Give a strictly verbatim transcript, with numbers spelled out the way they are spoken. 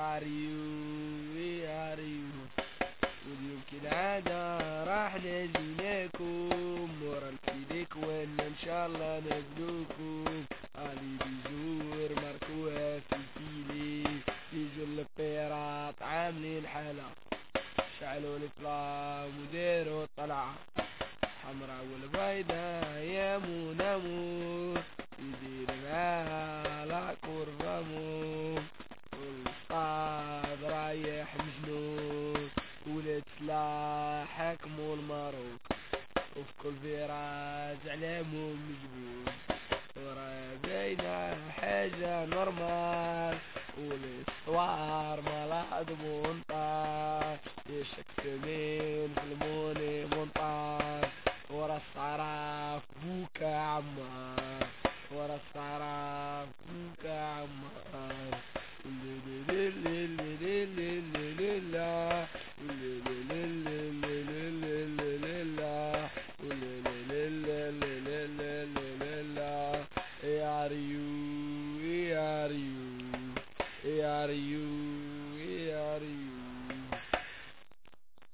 عريو عريو. واليوم كالعادة راح نجي لكم ورا الفيديك وين ان شاء الله نقابلوكم. علي بيزور مركوها في الفيلي يجوا البيرات عاملين حلا شعلوا الفلام وديروا الطلعة حمرا والبيضة يا مونامو يدير معاها لا كورفامو والصاد رايح مجنون ولاد سلاح حكموا الماروك وفي كل فيراج علامهم مجبون ورا بينا حاجة نورمال والاسوار مالها منطار يشك سمين في الموني منطار ورا الصراف بوكا عمار ورا الصراف بوكا عمار.